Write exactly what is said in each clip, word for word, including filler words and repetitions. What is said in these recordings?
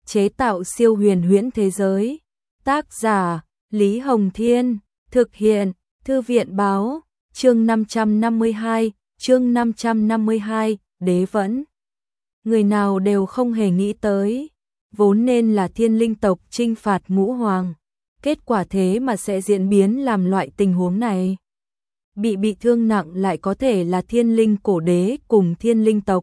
chế tạo siêu huyền huyễn thế giới. Tác giả Lý Hồng Thiên, thực hiện Thư viện Báo, chương năm trăm năm mươi hai, chương năm trăm năm mươi hai, đế vẫn. Người nào đều không hề nghĩ tới, vốn nên là thiên linh tộc chinh phạt ngũ hoàng, kết quả thế mà sẽ diễn biến làm loại tình huống này. Bị bị thương nặng lại có thể là thiên linh cổ đế cùng thiên linh tộc.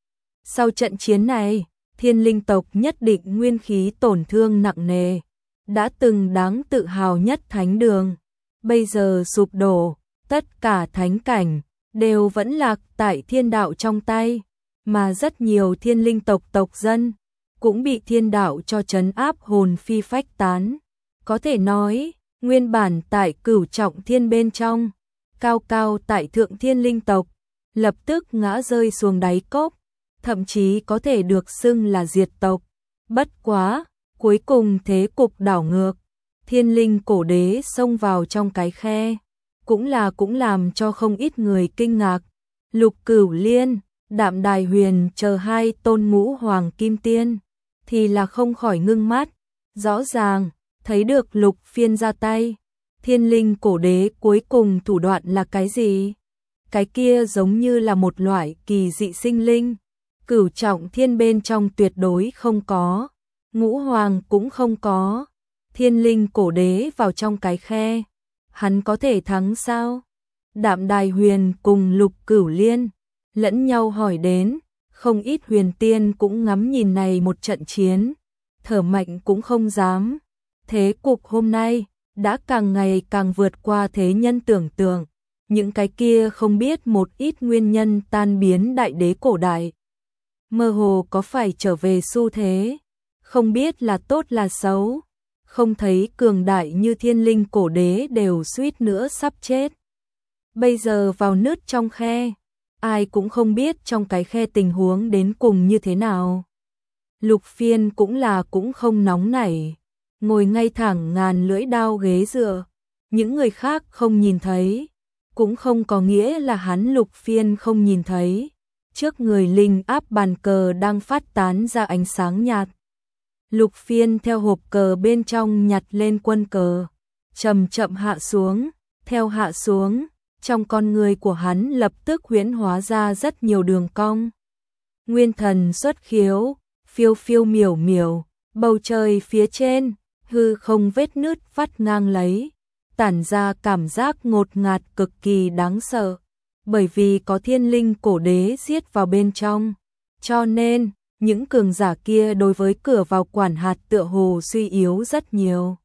Sau trận chiến này, thiên linh tộc nhất định nguyên khí tổn thương nặng nề, đã từng đáng tự hào nhất thánh đường, bây giờ sụp đổ, tất cả thánh cảnh đều vẫn lạc tại thiên đạo trong tay, mà rất nhiều thiên linh tộc tộc dân cũng bị thiên đạo cho trấn áp hồn phi phách tán. Có thể nói, nguyên bản tại cửu trọng thiên bên trong, cao cao tại thượng thiên linh tộc, lập tức ngã rơi xuống đáy cốc, thậm chí có thể được xưng là diệt tộc. Bất quá, cuối cùng thế cục đảo ngược, thiên linh cổ đế xông vào trong cái khe, cũng là cũng làm cho không ít người kinh ngạc. Lục Cửu Liên, Đạm Đài Huyền chờ hai tôn ngũ hoàng kim tiên, thì là không khỏi ngưng mắt, rõ ràng, thấy được Lục Phiên ra tay. Thiên linh cổ đế cuối cùng thủ đoạn là cái gì? Cái kia giống như là một loại kỳ dị sinh linh, cửu trọng thiên bên trong tuyệt đối không có, ngũ hoàng cũng không có. Thiên linh cổ đế vào trong cái khe, hắn có thể thắng sao? Đạm Đài Huyền cùng Lục Cửu Liên lẫn nhau hỏi đến, không ít huyền tiên cũng ngắm nhìn này một trận chiến, thở mạnh cũng không dám. Thế cục hôm nay đã càng ngày càng vượt qua thế nhân tưởng tượng, những cái kia không biết một ít nguyên nhân tan biến đại đế cổ đại, mơ hồ có phải trở về xu thế, không biết là tốt là xấu, không thấy cường đại như thiên linh cổ đế đều suýt nữa sắp chết. Bây giờ vào nứt trong khe, ai cũng không biết trong cái khe tình huống đến cùng như thế nào. Lục Phiên cũng là cũng không nóng nảy, ngồi ngay thẳng ngàn lưỡi đao ghế dựa, những người khác không nhìn thấy, cũng không có nghĩa là hắn Lục Phiên không nhìn thấy. Trước người linh áp bàn cờ đang phát tán ra ánh sáng nhạt. Lục Phiên theo hộp cờ bên trong nhặt lên quân cờ, chậm chậm hạ xuống, theo hạ xuống, trong con người của hắn lập tức huyễn hóa ra rất nhiều đường cong. Nguyên thần xuất khiếu, phiêu phiêu miểu miểu, bầu trời phía trên, hư không vết nứt vắt ngang lấy, tản ra cảm giác ngột ngạt cực kỳ đáng sợ, bởi vì có thiên linh cổ đế giết vào bên trong, cho nên những cường giả kia đối với cửa vào quản hạt tựa hồ suy yếu rất nhiều.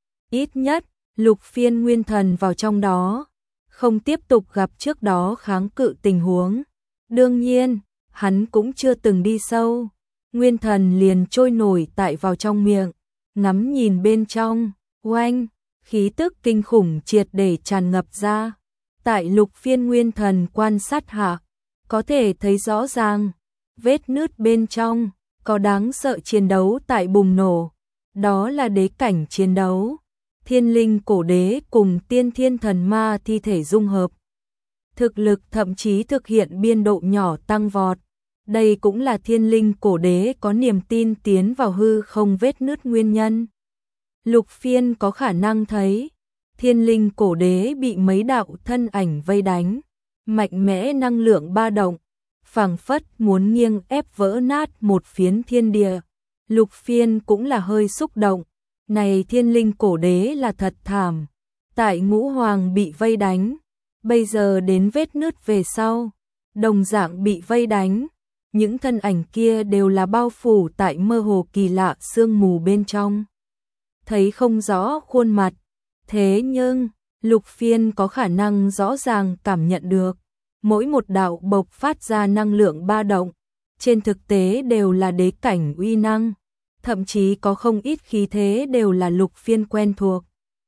Ít nhất, Lục Phiên nguyên thần vào trong đó, không tiếp tục gặp trước đó kháng cự tình huống. Đương nhiên, hắn cũng chưa từng đi sâu, nguyên thần liền trôi nổi tại vào trong miệng, ngắm nhìn bên trong, oanh, khí tức kinh khủng triệt để tràn ngập ra. Tại Lục Phiên nguyên thần quan sát hạ, có thể thấy rõ ràng, vết nứt bên trong, có đáng sợ chiến đấu tại bùng nổ, đó là đế cảnh chiến đấu. Thiên linh cổ đế cùng tiên thiên thần ma thi thể dung hợp, thực lực thậm chí thực hiện biên độ nhỏ tăng vọt. Đây cũng là thiên linh cổ đế có niềm tin tiến vào hư không vết nứt nguyên nhân. Lục Phiên có khả năng thấy, thiên linh cổ đế bị mấy đạo thân ảnh vây đánh, mạnh mẽ năng lượng ba động, phảng phất muốn nghiêng ép vỡ nát một phiến thiên địa. Lục Phiên cũng là hơi xúc động, này thiên linh cổ đế là thật thảm, tại ngũ hoàng bị vây đánh, bây giờ đến vết nứt về sau, đồng dạng bị vây đánh, những thân ảnh kia đều là bao phủ tại mơ hồ kỳ lạ sương mù bên trong, thấy không rõ khuôn mặt, thế nhưng Lục Phiên có khả năng rõ ràng cảm nhận được, mỗi một đạo bộc phát ra năng lượng ba động, trên thực tế đều là đế cảnh uy năng, thậm chí có không ít khí thế đều là Lục Phiên quen thuộc.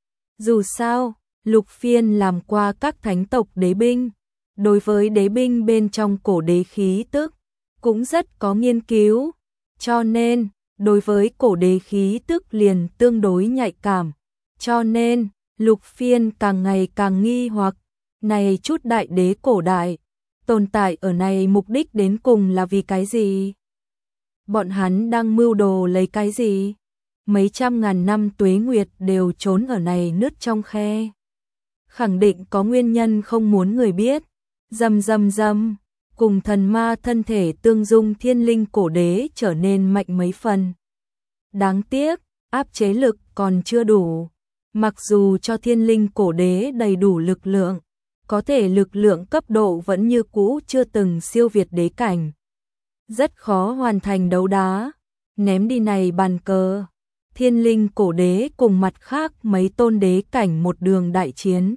Dù sao, Lục Phiên làm qua các thánh tộc đế binh, đối với đế binh bên trong cổ đế khí tức, cũng rất có nghiên cứu, cho nên, đối với cổ đế khí tức liền tương đối nhạy cảm, cho nên, Lục Phiên càng ngày càng nghi hoặc, này chút đại đế cổ đại, tồn tại ở này mục đích đến cùng là vì cái gì? Bọn hắn đang mưu đồ lấy cái gì? Mấy trăm ngàn năm tuế nguyệt đều trốn ở này nứt trong khe. Khẳng định có nguyên nhân không muốn người biết. Dầm dầm dầm, cùng thần ma thân thể tương dung thiên linh cổ đế trở nên mạnh mấy phần. Đáng tiếc, áp chế lực còn chưa đủ. Mặc dù cho thiên linh cổ đế đầy đủ lực lượng, có thể lực lượng cấp độ vẫn như cũ chưa từng siêu việt đế cảnh. Rất khó hoàn thành đấu đá, ném đi này bàn cờ. Thiên linh cổ đế cùng mặt khác mấy tôn đế cảnh một đường đại chiến.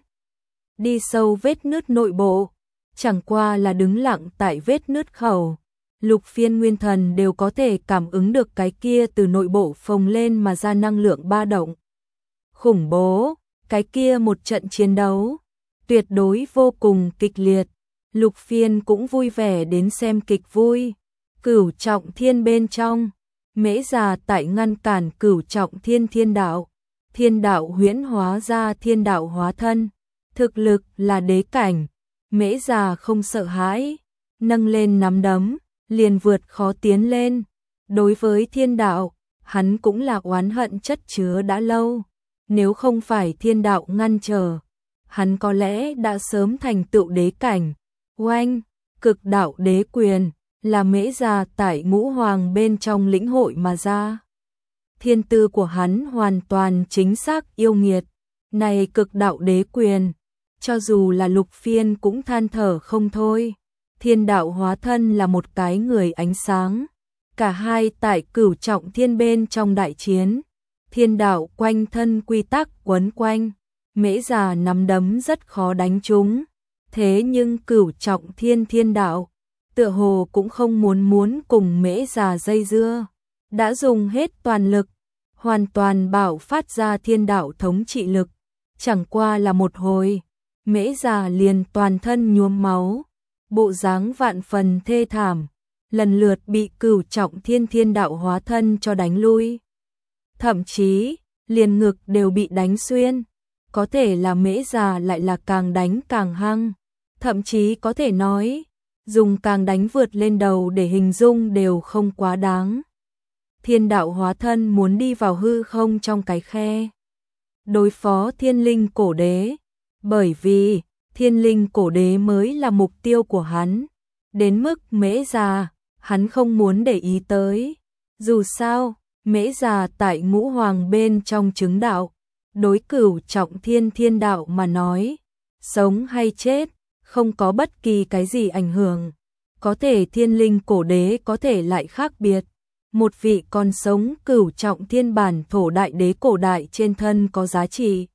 Đi sâu vết nứt nội bộ, chẳng qua là đứng lặng tại vết nứt khẩu. Lục Phiên Nguyên Thần đều có thể cảm ứng được cái kia từ nội bộ phồng lên mà ra năng lượng ba động. Khủng bố, cái kia một trận chiến đấu, tuyệt đối vô cùng kịch liệt. Lục Phiên cũng vui vẻ đến xem kịch vui. Cửu trọng thiên bên trong, Mễ Già tại ngăn cản cửu trọng thiên thiên đạo. Thiên đạo huyễn hóa ra thiên đạo hóa thân. Thực lực là đế cảnh. Mễ Già không sợ hãi, nâng lên nắm đấm, liền vượt khó tiến lên. Đối với thiên đạo, hắn cũng là oán hận chất chứa đã lâu. Nếu không phải thiên đạo ngăn trở, hắn có lẽ đã sớm thành tựu đế cảnh. Oanh, cực đạo đế quyền, là Mễ Già tại ngũ hoàng bên trong lĩnh hội mà ra. Thiên tư của hắn hoàn toàn chính xác yêu nghiệt. Này cực đạo đế quyền, cho dù là Lục Phiên cũng than thở không thôi. Thiên đạo hóa thân là một cái người ánh sáng. Cả hai tại cửu trọng thiên bên trong đại chiến. Thiên đạo quanh thân quy tắc quấn quanh. Mễ Già nắm đấm rất khó đánh trúng. Thế nhưng cửu trọng thiên thiên đạo, tựa hồ cũng không muốn muốn cùng Mễ Già dây dưa. Đã dùng hết toàn lực, hoàn toàn bạo phát ra thiên đạo thống trị lực. Chẳng qua là một hồi, Mễ Già liền toàn thân nhuốm máu, bộ dáng vạn phần thê thảm, lần lượt bị cửu trọng thiên thiên đạo hóa thân cho đánh lui. Thậm chí, liền ngực đều bị đánh xuyên. Có thể là Mễ Già lại là càng đánh càng hăng. Thậm chí có thể nói, dùng càng đánh vượt lên đầu để hình dung đều không quá đáng. Thiên đạo hóa thân muốn đi vào hư không trong cái khe, đối phó thiên linh cổ đế. Bởi vì, thiên linh cổ đế mới là mục tiêu của hắn. Đến mức Mễ Già, hắn không muốn để ý tới. Dù sao, Mễ Già tại ngũ hoàng bên trong chứng đạo. Đối cửu trọng thiên thiên đạo mà nói, sống hay chết, không có bất kỳ cái gì ảnh hưởng. Có thể thiên linh cổ đế có thể lại khác biệt. Một vị còn sống cửu trọng thiên bản thổ đại đế cổ đại trên thân có giá trị.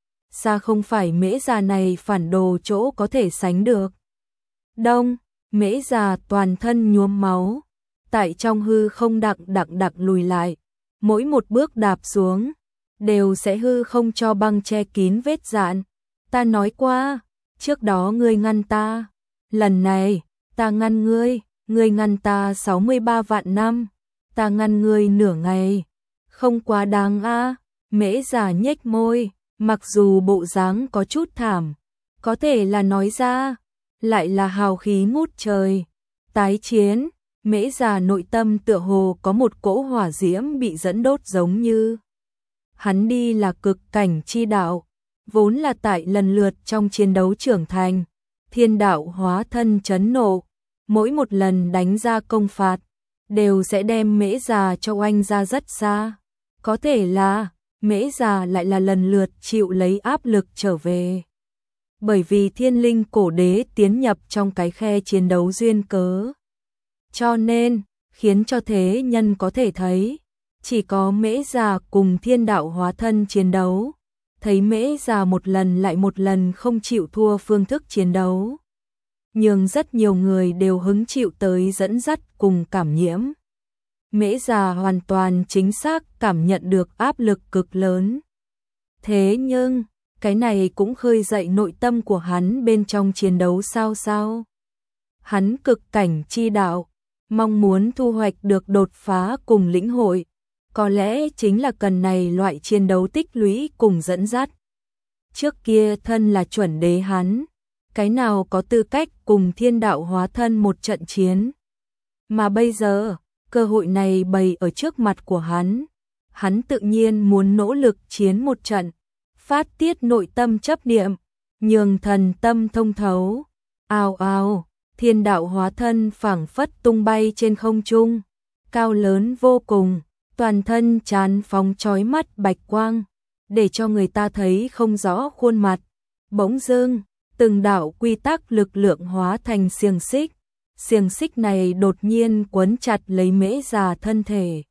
Xa không phải Mễ Già này phản đồ chỗ có thể sánh được. Đông, Mễ Già toàn thân nhuốm máu. Tại trong hư không đặc đặc đặc lùi lại. Mỗi một bước đạp xuống, đều sẽ hư không cho băng che kín vết dạn. Ta nói qua, trước đó ngươi ngăn ta. Lần này, ta ngăn ngươi, ngươi ngăn ta sáu mươi ba vạn năm. Ta ngăn ngươi nửa ngày. Không quá đáng a. Mễ Già nhếch môi, mặc dù bộ dáng có chút thảm, có thể là nói ra, lại là hào khí ngút trời. Tái chiến, Mễ Già nội tâm tựa hồ có một cỗ hỏa diễm bị dẫn đốt giống như. Hắn đi là cực cảnh chi đạo, vốn là tại lần lượt trong chiến đấu trưởng thành, thiên đạo hóa thân chấn nộ, mỗi một lần đánh ra công phạt, đều sẽ đem Mễ Già cho oanh ra rất xa. Có thể là, Mễ Già lại là lần lượt chịu lấy áp lực trở về. Bởi vì thiên linh cổ đế tiến nhập trong cái khe chiến đấu duyên cớ. Cho nên, khiến cho thế nhân có thể thấy, chỉ có Mễ Già cùng thiên đạo hóa thân chiến đấu. Thấy Mễ Già một lần lại một lần không chịu thua phương thức chiến đấu. Nhưng rất nhiều người đều hứng chịu tới dẫn dắt cùng cảm nhiễm. Mễ Già hoàn toàn chính xác cảm nhận được áp lực cực lớn. Thế nhưng, cái này cũng khơi dậy nội tâm của hắn bên trong chiến đấu sao sao. Hắn cực cảnh chi đạo, mong muốn thu hoạch được đột phá cùng lĩnh hội, có lẽ chính là cần này loại chiến đấu tích lũy cùng dẫn dắt. Trước kia thân là chuẩn đế hắn, cái nào có tư cách cùng thiên đạo hóa thân một trận chiến. Mà bây giờ, cơ hội này bày ở trước mặt của hắn, hắn tự nhiên muốn nỗ lực chiến một trận, phát tiết nội tâm chấp niệm, nhường thần tâm thông thấu. Ào ào, thiên đạo hóa thân phảng phất tung bay trên không trung, cao lớn vô cùng, toàn thân tràn phóng chói mắt bạch quang, để cho người ta thấy không rõ khuôn mặt. Bỗng dưng, từng đạo quy tắc lực lượng hóa thành xiềng xích, xiềng xích này đột nhiên quấn chặt lấy Mễ Già thân thể.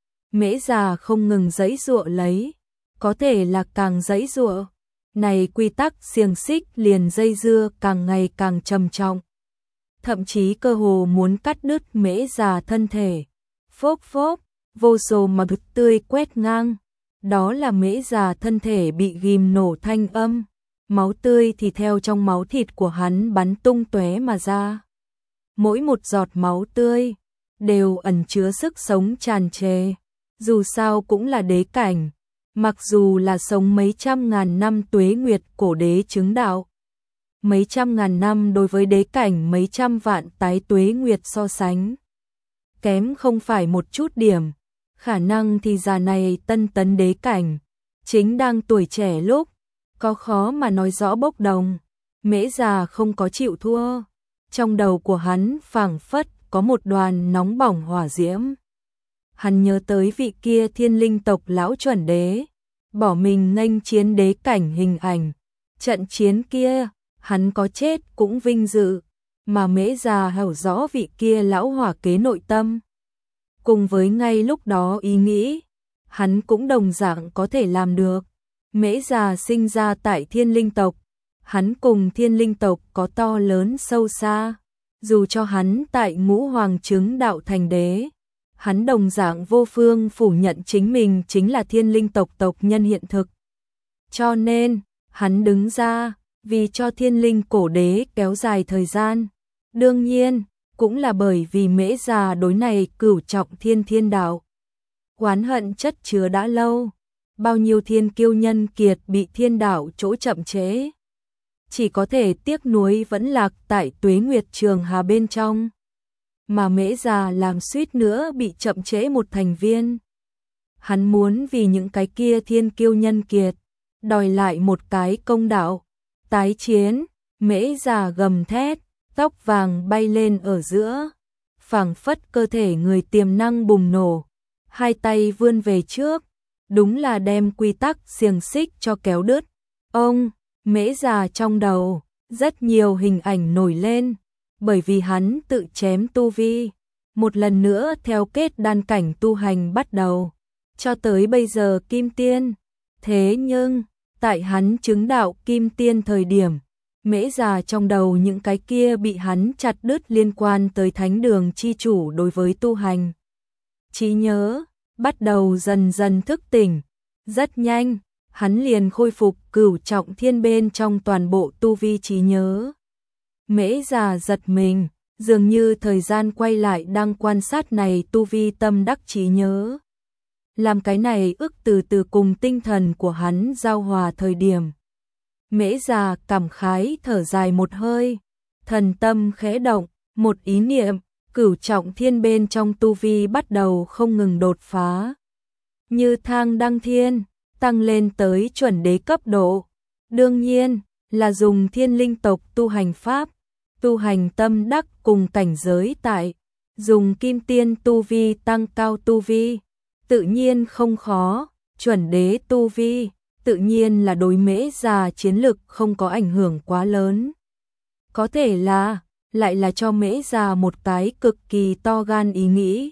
Mễ Già không ngừng giãy giụa lấy, có thể là càng giãy giụa, này quy tắc xiềng xích liền dây dưa càng ngày càng trầm trọng, thậm chí cơ hồ muốn cắt đứt Mễ Già thân thể. Phốc phốc, vô số máu tươi quét ngang, đó là Mễ Già thân thể bị ghim nổ thanh âm, máu tươi thì theo trong máu thịt của hắn bắn tung tóe mà ra. Mỗi một giọt máu tươi đều ẩn chứa sức sống tràn trề, dù sao cũng là đế cảnh, mặc dù là sống mấy trăm ngàn năm tuế nguyệt cổ đế chứng đạo. Mấy trăm ngàn năm đối với đế cảnh mấy trăm vạn tái tuế nguyệt so sánh, kém không phải một chút điểm, khả năng thì già này tân tấn đế cảnh, chính đang tuổi trẻ lúc, có khó mà nói rõ bốc đồng. Mễ Già không có chịu thua, trong đầu của hắn phảng phất có một đoàn nóng bỏng hỏa diễm. Hắn nhớ tới vị kia thiên linh tộc lão chuẩn đế, bỏ mình nghênh chiến đế cảnh hình ảnh, trận chiến kia, hắn có chết cũng vinh dự, mà Mễ Già hiểu rõ vị kia lão hỏa kế nội tâm. Cùng với ngay lúc đó ý nghĩ, hắn cũng đồng dạng có thể làm được. Mễ Già sinh ra tại thiên linh tộc, hắn cùng thiên linh tộc có to lớn sâu xa, dù cho hắn tại ngũ hoàng chứng đạo thành đế, hắn đồng dạng vô phương phủ nhận chính mình chính là thiên linh tộc tộc nhân hiện thực. Cho nên, hắn đứng ra, vì cho thiên linh cổ đế kéo dài thời gian. Đương nhiên, cũng là bởi vì Mễ Già đối này cửu trọng thiên thiên đạo. Oán hận chất chứa đã lâu, bao nhiêu thiên kiêu nhân kiệt bị thiên đạo chỗ chậm trễ. Chỉ có thể tiếc nuối vẫn lạc tại tuế nguyệt trường hà bên trong. Mà Mễ Già làm suýt nữa bị chậm trễ một thành viên. Hắn muốn vì những cái kia thiên kiêu nhân kiệt, đòi lại một cái công đạo. Tái chiến, Mễ Già gầm thét, tóc vàng bay lên ở giữa, phảng phất cơ thể người tiềm năng bùng nổ, hai tay vươn về trước, đúng là đem quy tắc xiềng xích cho kéo đứt. Ông, Mễ Già trong đầu, rất nhiều hình ảnh nổi lên, bởi vì hắn tự chém tu vi, một lần nữa theo kết đan cảnh tu hành bắt đầu, cho tới bây giờ kim tiên. Thế nhưng, tại hắn chứng đạo kim tiên thời điểm, Mễ Già trong đầu những cái kia bị hắn chặt đứt liên quan tới thánh đường chi chủ đối với tu hành. Trí nhớ, bắt đầu dần dần thức tỉnh, rất nhanh, hắn liền khôi phục cửu trọng thiên bên trong toàn bộ tu vi trí nhớ. Mễ Già giật mình, dường như thời gian quay lại đang quan sát này tu vi tâm đắc trí nhớ. Làm cái này ức từ từ cùng tinh thần của hắn giao hòa thời điểm. Mễ Già cảm khái thở dài một hơi, thần tâm khẽ động, một ý niệm, cửu trọng thiên bên trong tu vi bắt đầu không ngừng đột phá. Như thang đăng thiên, tăng lên tới chuẩn đế cấp độ. Đương nhiên, là dùng thiên linh tộc tu hành pháp, tu hành tâm đắc cùng cảnh giới tại, dùng kim tiên tu vi tăng cao tu vi, tự nhiên không khó, chuẩn đế tu vi, tự nhiên là đối Mễ Già chiến lực không có ảnh hưởng quá lớn. Có thể là, lại là cho Mễ Già một cái cực kỳ to gan ý nghĩ.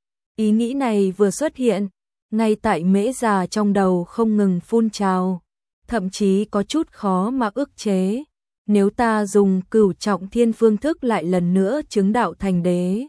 Ý nghĩ này vừa xuất hiện, ngay tại Mễ Già trong đầu không ngừng phun trào, thậm chí có chút khó mà ức chế. Nếu ta dùng cửu trọng thiên phương thức lại lần nữa chứng đạo thành đế,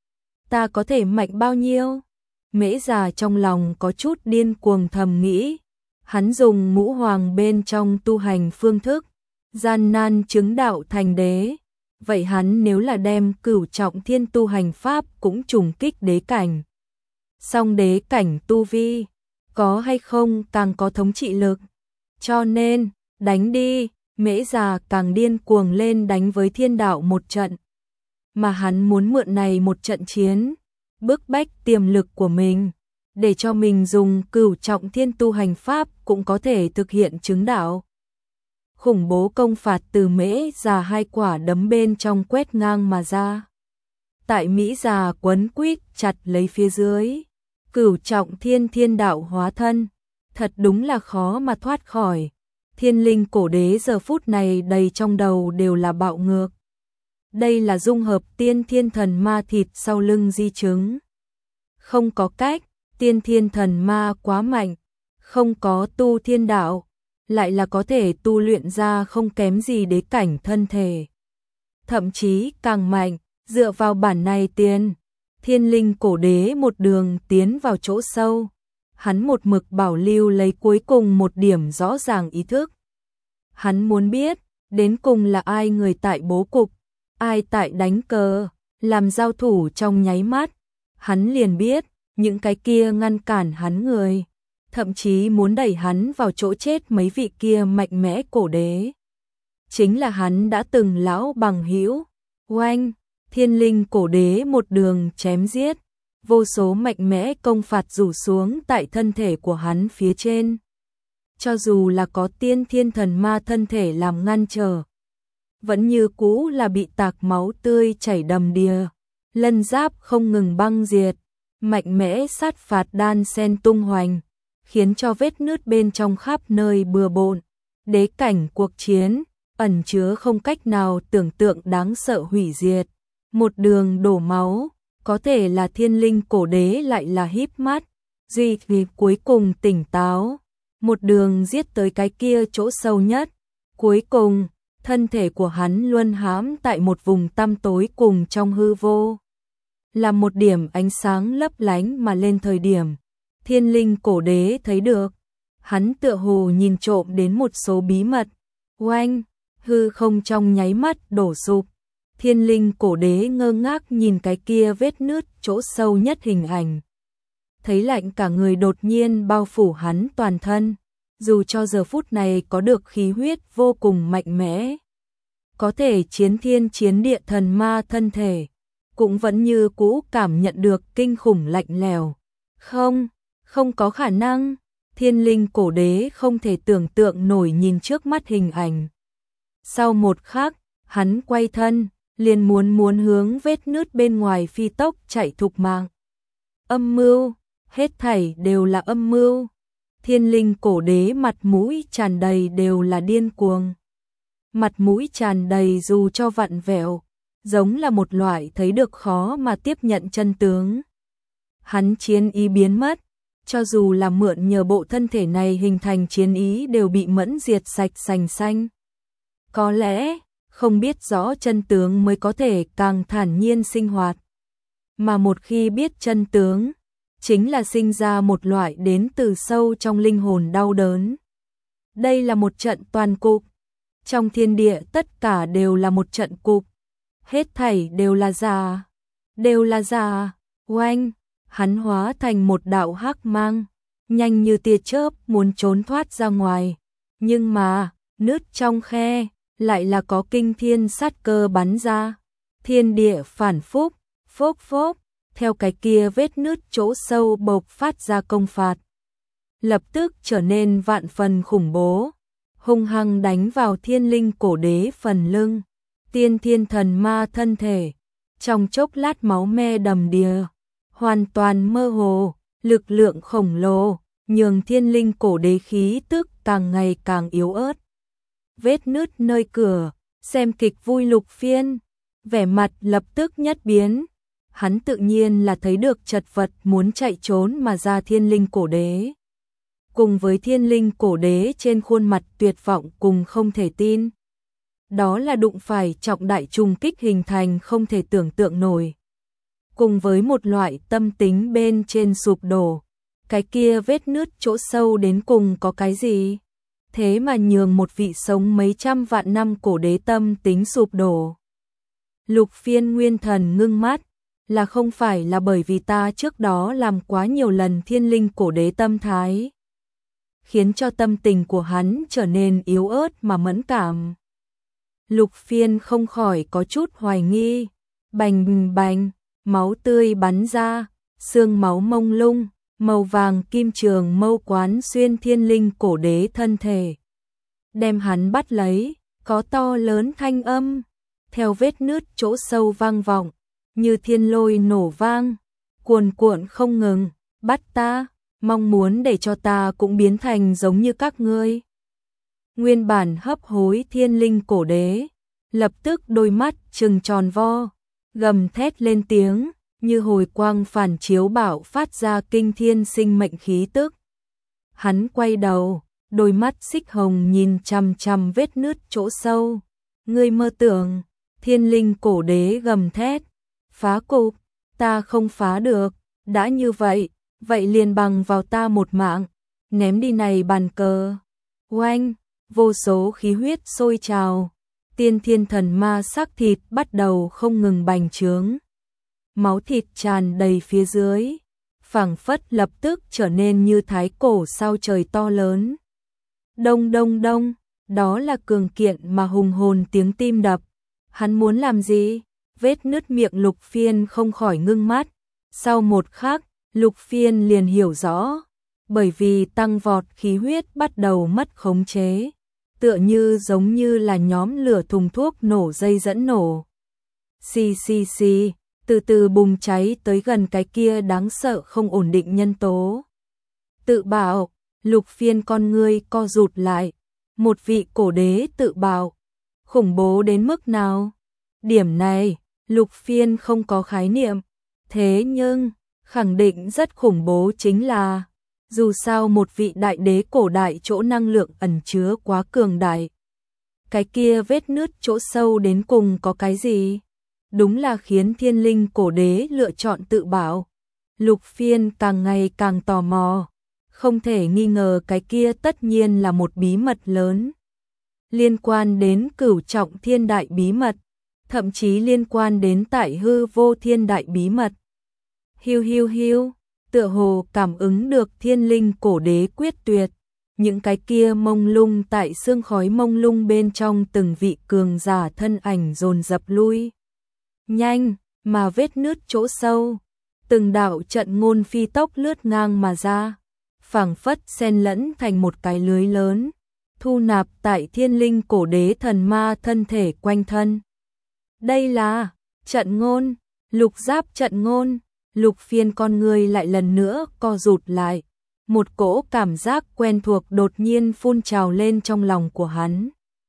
ta có thể mạnh bao nhiêu? Mễ Già trong lòng có chút điên cuồng thầm nghĩ. Hắn dùng ngũ hoàng bên trong tu hành phương thức, gian nan chứng đạo thành đế. Vậy hắn nếu là đem cửu trọng thiên tu hành pháp cũng trùng kích đế cảnh. Song đế cảnh tu vi, có hay không càng có thống trị lực. Cho nên, đánh đi, Mễ Già càng điên cuồng lên đánh với thiên đạo một trận. Mà hắn muốn mượn này một trận chiến, bức bách tiềm lực của mình, để cho mình dùng cửu trọng thiên tu hành pháp cũng có thể thực hiện chứng đạo. Khủng bố công phạt từ Mễ Già hai quả đấm bên trong quét ngang mà ra. Tại Mỹ Già quấn quýt chặt lấy phía dưới, cửu trọng thiên thiên đạo hóa thân, thật đúng là khó mà thoát khỏi. Thiên linh cổ đế giờ phút này đầy trong đầu đều là bạo ngược. Đây là dung hợp tiên thiên thần ma thịt sau lưng di chứng. Không có cách, tiên thiên thần ma quá mạnh, không có tu thiên đạo, lại là có thể tu luyện ra không kém gì đế cảnh thân thể. Thậm chí càng mạnh, dựa vào bản này tiên, thiên linh cổ đế một đường tiến vào chỗ sâu. Hắn một mực bảo lưu lấy cuối cùng một điểm rõ ràng ý thức. Hắn muốn biết, đến cùng là ai người tại bố cục, ai tại đánh cờ, làm giao thủ trong nháy mắt. Hắn liền biết, những cái kia ngăn cản hắn người, thậm chí muốn đẩy hắn vào chỗ chết mấy vị kia mạnh mẽ cổ đế. Chính là hắn đã từng lão bằng hữu. Oanh, thiên linh cổ đế một đường chém giết, vô số mạnh mẽ công phạt rủ xuống tại thân thể của hắn phía trên. Cho dù là có tiên thiên thần ma thân thể làm ngăn trở, vẫn như cũ là bị tạc máu tươi chảy đầm đìa, lân giáp không ngừng băng diệt, mạnh mẽ sát phạt đan sen tung hoành, khiến cho vết nứt bên trong khắp nơi bừa bộn. Đế cảnh cuộc chiến, ẩn chứa không cách nào tưởng tượng đáng sợ hủy diệt, một đường đổ máu, có thể là thiên linh cổ đế lại là híp mắt, duy vì cuối cùng tỉnh táo, một đường giết tới cái kia chỗ sâu nhất. Cuối cùng, thân thể của hắn luân hãm tại một vùng tăm tối cùng trong hư vô. Là một điểm ánh sáng lấp lánh mà lên thời điểm, thiên linh cổ đế thấy được, hắn tựa hồ nhìn trộm đến một số bí mật. Oanh, hư không trong nháy mắt đổ sụp. Thiên linh cổ đế ngơ ngác nhìn cái kia vết nứt chỗ sâu nhất hình ảnh. Thấy lạnh cả người đột nhiên bao phủ hắn toàn thân, dù cho giờ phút này có được khí huyết vô cùng mạnh mẽ, có thể chiến thiên chiến địa thần ma thân thể, cũng vẫn như cũ cảm nhận được kinh khủng lạnh lẽo. Không, không có khả năng, thiên linh cổ đế không thể tưởng tượng nổi nhìn trước mắt hình ảnh. Sau một khắc, hắn quay thân, liền muốn muốn hướng vết nứt bên ngoài phi tốc chạy thục mạng. Âm mưu, hết thảy đều là âm mưu. Thiên linh cổ đế mặt mũi tràn đầy đều là điên cuồng. Mặt mũi tràn đầy dù cho vặn vẹo, giống là một loại thấy được khó mà tiếp nhận chân tướng. Hắn chiến ý biến mất, cho dù là mượn nhờ bộ thân thể này hình thành chiến ý đều bị mẫn diệt sạch sành xanh. Có lẽ, không biết rõ chân tướng mới có thể càng thản nhiên sinh hoạt. Mà một khi biết chân tướng, chính là sinh ra một loại đến từ sâu trong linh hồn đau đớn. Đây là một trận toàn cục. Trong thiên địa tất cả đều là một trận cục. Hết thảy đều là giả. Đều là giả. Oanh, hắn hóa thành một đạo hắc mang, nhanh như tia chớp muốn trốn thoát ra ngoài. Nhưng mà, nứt trong khe, lại là có kinh thiên sát cơ bắn ra. Thiên địa phản phúc, phốc phốc, theo cái kia vết nứt chỗ sâu bộc phát ra công phạt. Lập tức trở nên vạn phần khủng bố, hung hăng đánh vào thiên linh cổ đế phần lưng, tiên thiên thần ma thân thể. Trong chốc lát máu me đầm đìa, hoàn toàn mơ hồ, lực lượng khổng lồ, nhường thiên linh cổ đế khí tức càng ngày càng yếu ớt. Vết nứt nơi cửa, xem kịch vui Lục Phiên, vẻ mặt lập tức nhất biến. Hắn tự nhiên là thấy được chật vật muốn chạy trốn mà ra thiên linh cổ đế. Cùng với thiên linh cổ đế trên khuôn mặt tuyệt vọng cùng không thể tin. Đó là đụng phải trọng đại trùng kích hình thành không thể tưởng tượng nổi. Cùng với một loại tâm tính bên trên sụp đổ. Cái kia vết nứt chỗ sâu đến cùng có cái gì? Thế mà nhường một vị sống mấy trăm vạn năm cổ đế tâm tính sụp đổ. Lục Phiên nguyên thần ngưng mắt, là không phải là bởi vì ta trước đó làm quá nhiều lần thiên linh cổ đế tâm thái, khiến cho tâm tình của hắn trở nên yếu ớt mà mẫn cảm. Lục Phiên không khỏi có chút hoài nghi. Bành bành, máu tươi bắn ra, xương máu mông lung, màu vàng kim trường mâu quán xuyên thiên linh cổ đế thân thể. Đem hắn bắt lấy, có to lớn thanh âm, theo vết nứt chỗ sâu vang vọng, như thiên lôi nổ vang, cuồn cuộn không ngừng, bắt ta, mong muốn để cho ta cũng biến thành giống như các ngươi. Nguyên bản hấp hối thiên linh cổ đế, lập tức đôi mắt trừng tròn vo, gầm thét lên tiếng, như hồi quang phản chiếu bạo phát ra kinh thiên sinh mệnh khí tức. Hắn quay đầu, đôi mắt xích hồng nhìn chằm chằm vết nứt chỗ sâu. Ngươi mơ tưởng, thiên linh cổ đế gầm thét, phá cục, ta không phá được, đã như vậy, vậy liền bằng vào ta một mạng, ném đi này bàn cờ. Oanh, vô số khí huyết sôi trào, tiên thiên thần ma xác thịt bắt đầu không ngừng bành trướng. Máu thịt tràn đầy phía dưới, phảng phất lập tức trở nên như thái cổ sao trời to lớn. Đông đông đông, đó là cường kiện mà hùng hồn tiếng tim đập. Hắn muốn làm gì? Vết nứt miệng Lục Phiên không khỏi ngưng mắt. Sau một khắc, Lục Phiên liền hiểu rõ, bởi vì tăng vọt khí huyết bắt đầu mất khống chế, tựa như giống như là nhóm lửa thùng thuốc nổ dây dẫn nổ. Xì xì xì, từ từ bùng cháy tới gần cái kia đáng sợ không ổn định nhân tố. Tự bảo, Lục Phiên con ngươi co rụt lại, một vị cổ đế tự bảo, khủng bố đến mức nào? Điểm này, Lục Phiên không có khái niệm, thế nhưng, khẳng định rất khủng bố chính là, dù sao một vị đại đế cổ đại chỗ năng lượng ẩn chứa quá cường đại. Cái kia vết nứt chỗ sâu đến cùng có cái gì? Đúng là khiến thiên linh cổ đế lựa chọn tự bảo. Lục Phiên càng ngày càng tò mò, không thể nghi ngờ cái kia tất nhiên là một bí mật lớn. Liên quan đến cửu trọng thiên đại bí mật, thậm chí liên quan đến tại hư vô thiên đại bí mật. Hiu hiu hiu, tựa hồ cảm ứng được thiên linh cổ đế quyết tuyệt, những cái kia mông lung tại sương khói mông lung bên trong từng vị cường giả thân ảnh dồn dập lui. Nhanh, mà vết nứt chỗ sâu, từng đạo trận ngôn phi tốc lướt ngang mà ra, phảng phất xen lẫn thành một cái lưới lớn, thu nạp tại thiên linh cổ đế thần ma thân thể quanh thân. Đây là trận ngôn, lục giáp trận ngôn. Lục Phiên con người lại lần nữa co rụt lại, một cỗ cảm giác quen thuộc đột nhiên phun trào lên trong lòng của hắn.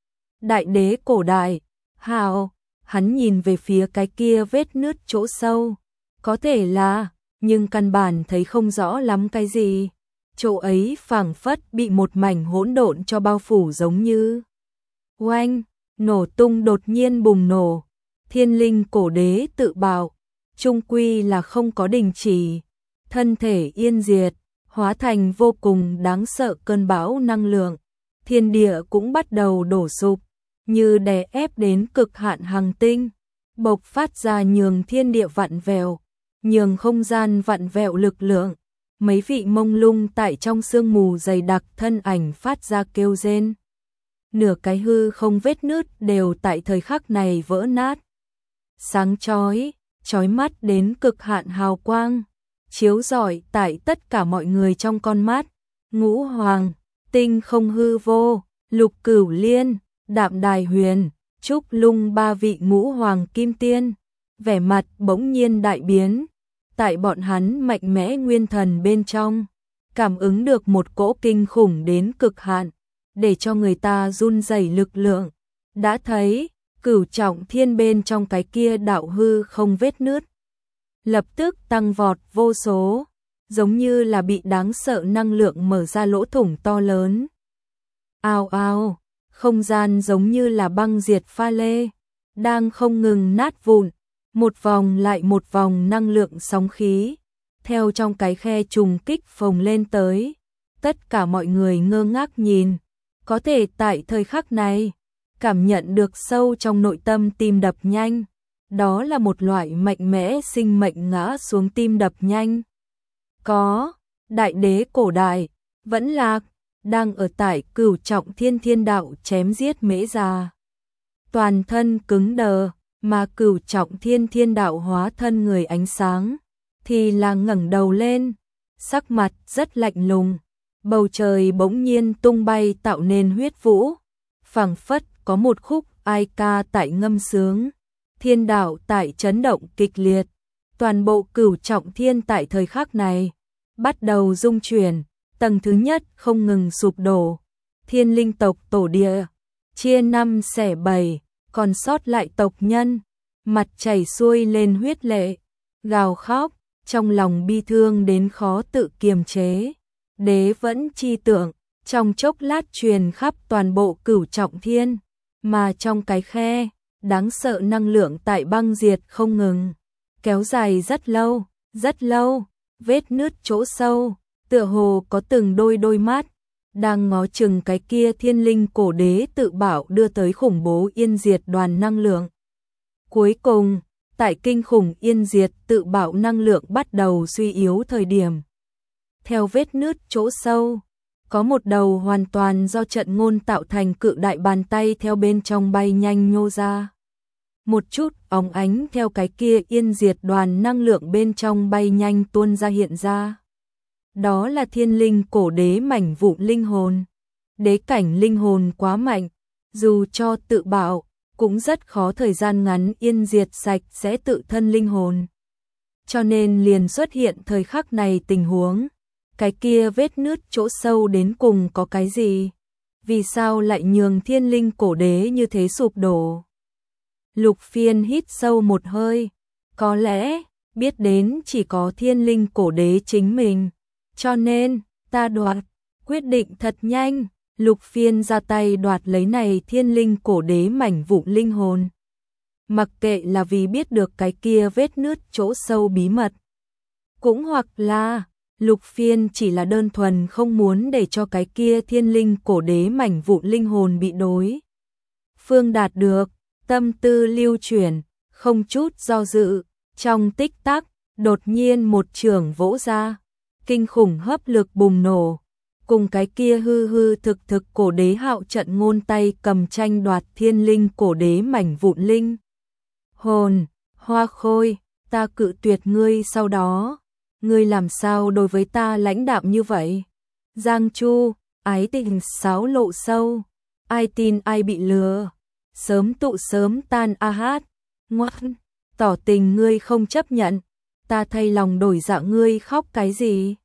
Đại đế cổ đại, hào, hắn nhìn về phía cái kia vết nứt chỗ sâu, có thể là, nhưng căn bản thấy không rõ lắm cái gì. Chỗ ấy phảng phất bị một mảnh hỗn độn cho bao phủ giống như. Oanh, nổ tung đột nhiên bùng nổ, thiên linh cổ đế tự bảo, chung quy là không có đình chỉ, thân thể yên diệt, hóa thành vô cùng đáng sợ cơn bão năng lượng, thiên địa cũng bắt đầu đổ sụp, như đè ép đến cực hạn hành tinh, bộc phát ra nhường thiên địa vặn vẹo, nhường không gian vặn vẹo lực lượng, mấy vị mông lung tại trong sương mù dày đặc thân ảnh phát ra kêu rên. Nửa cái hư không vết nứt đều tại thời khắc này vỡ nát. Sáng chói, chói mắt đến cực hạn hào quang, chiếu rọi tại tất cả mọi người trong con mắt. Ngũ Hoàng, Tinh Không Hư Vô, Lục Cửu Liên, Đạm Đài Huyền, Trúc Lung ba vị ngũ hoàng kim tiên, vẻ mặt bỗng nhiên đại biến, tại bọn hắn mạnh mẽ nguyên thần bên trong, cảm ứng được một cỗ kinh khủng đến cực hạn, để cho người ta run rẩy lực lượng. Đã thấy, cửu trọng thiên bên trong cái kia đạo hư không vết nứt, lập tức tăng vọt vô số, giống như là bị đáng sợ năng lượng mở ra lỗ thủng to lớn. Ao ao, không gian giống như là băng diệt pha lê, đang không ngừng nát vụn, một vòng lại một vòng năng lượng sóng khí, theo trong cái khe trùng kích phồng lên tới. Tất cả mọi người ngơ ngác nhìn, có thể tại thời khắc này, cảm nhận được sâu trong nội tâm tim đập nhanh, đó là một loại mạnh mẽ sinh mệnh ngã xuống tim đập nhanh. Có, đại đế cổ đại, vẫn lạc, đang ở tại cửu trọng thiên thiên đạo chém giết mễ già. Toàn thân cứng đờ, mà Cửu Trọng Thiên thiên đạo hóa thân người ánh sáng thì là ngẩng đầu lên, sắc mặt rất lạnh lùng, bầu trời bỗng nhiên tung bay tạo nên huyết vũ, phảng phất có một khúc ai ca tại ngâm sướng, thiên đạo tại chấn động kịch liệt, toàn bộ Cửu Trọng Thiên tại thời khắc này bắt đầu rung chuyển, tầng thứ nhất không ngừng sụp đổ, thiên linh tộc tổ địa chia năm xẻ bảy, còn sót lại tộc nhân mặt chảy xuôi lên huyết lệ, gào khóc, trong lòng bi thương đến khó tự kiềm chế. Đế vẫn chi tượng, trong chốc lát truyền khắp toàn bộ Cửu Trọng Thiên, mà trong cái khe, đáng sợ năng lượng tại băng diệt không ngừng, kéo dài rất lâu, rất lâu, vết nứt chỗ sâu, tựa hồ có từng đôi đôi mắt, đang ngó chừng cái kia thiên linh cổ đế tự bảo đưa tới khủng bố yên diệt đoàn năng lượng. Cuối cùng, tại kinh khủng yên diệt tự bảo năng lượng bắt đầu suy yếu thời điểm. Theo vết nứt chỗ sâu, có một đầu hoàn toàn do trận ngôn tạo thành cự đại bàn tay theo bên trong bay nhanh nhô ra. Một chút óng ánh theo cái kia yên diệt đoàn năng lượng bên trong bay nhanh tuôn ra hiện ra. Đó là thiên linh cổ đế mảnh vụn linh hồn. Đế cảnh linh hồn quá mạnh, dù cho tự bảo, cũng rất khó thời gian ngắn yên diệt sạch sẽ tự thân linh hồn. Cho nên liền xuất hiện thời khắc này tình huống. Cái kia vết nứt chỗ sâu đến cùng có cái gì? Vì sao lại nhường thiên linh cổ đế như thế sụp đổ? Lục Phiên hít sâu một hơi. Có lẽ, biết đến chỉ có thiên linh cổ đế chính mình. Cho nên, ta đoạt, quyết định thật nhanh. Lục Phiên ra tay đoạt lấy này thiên linh cổ đế mảnh vụn linh hồn. Mặc kệ là vì biết được cái kia vết nứt chỗ sâu bí mật. Cũng hoặc là, Lục Phiên chỉ là đơn thuần không muốn để cho cái kia thiên linh cổ đế mảnh vụn linh hồn bị đối phương đạt được, tâm tư lưu chuyển, không chút do dự, trong tích tắc, đột nhiên một chưởng vỗ ra, kinh khủng hấp lực bùng nổ, cùng cái kia hư hư thực thực cổ đế hạo trận ngôn tay cầm tranh đoạt thiên linh cổ đế mảnh vụn linh hồn. Hoa Khôi, ta cự tuyệt ngươi, sau đó ngươi làm sao đối với ta lãnh đạm như vậy? Giang Chu, ái tình xáo lộ sâu, ai tin ai bị lừa, sớm tụ sớm tan a hát, ngoan, tỏ tình ngươi không chấp nhận, ta thay lòng đổi dạ ngươi khóc cái gì?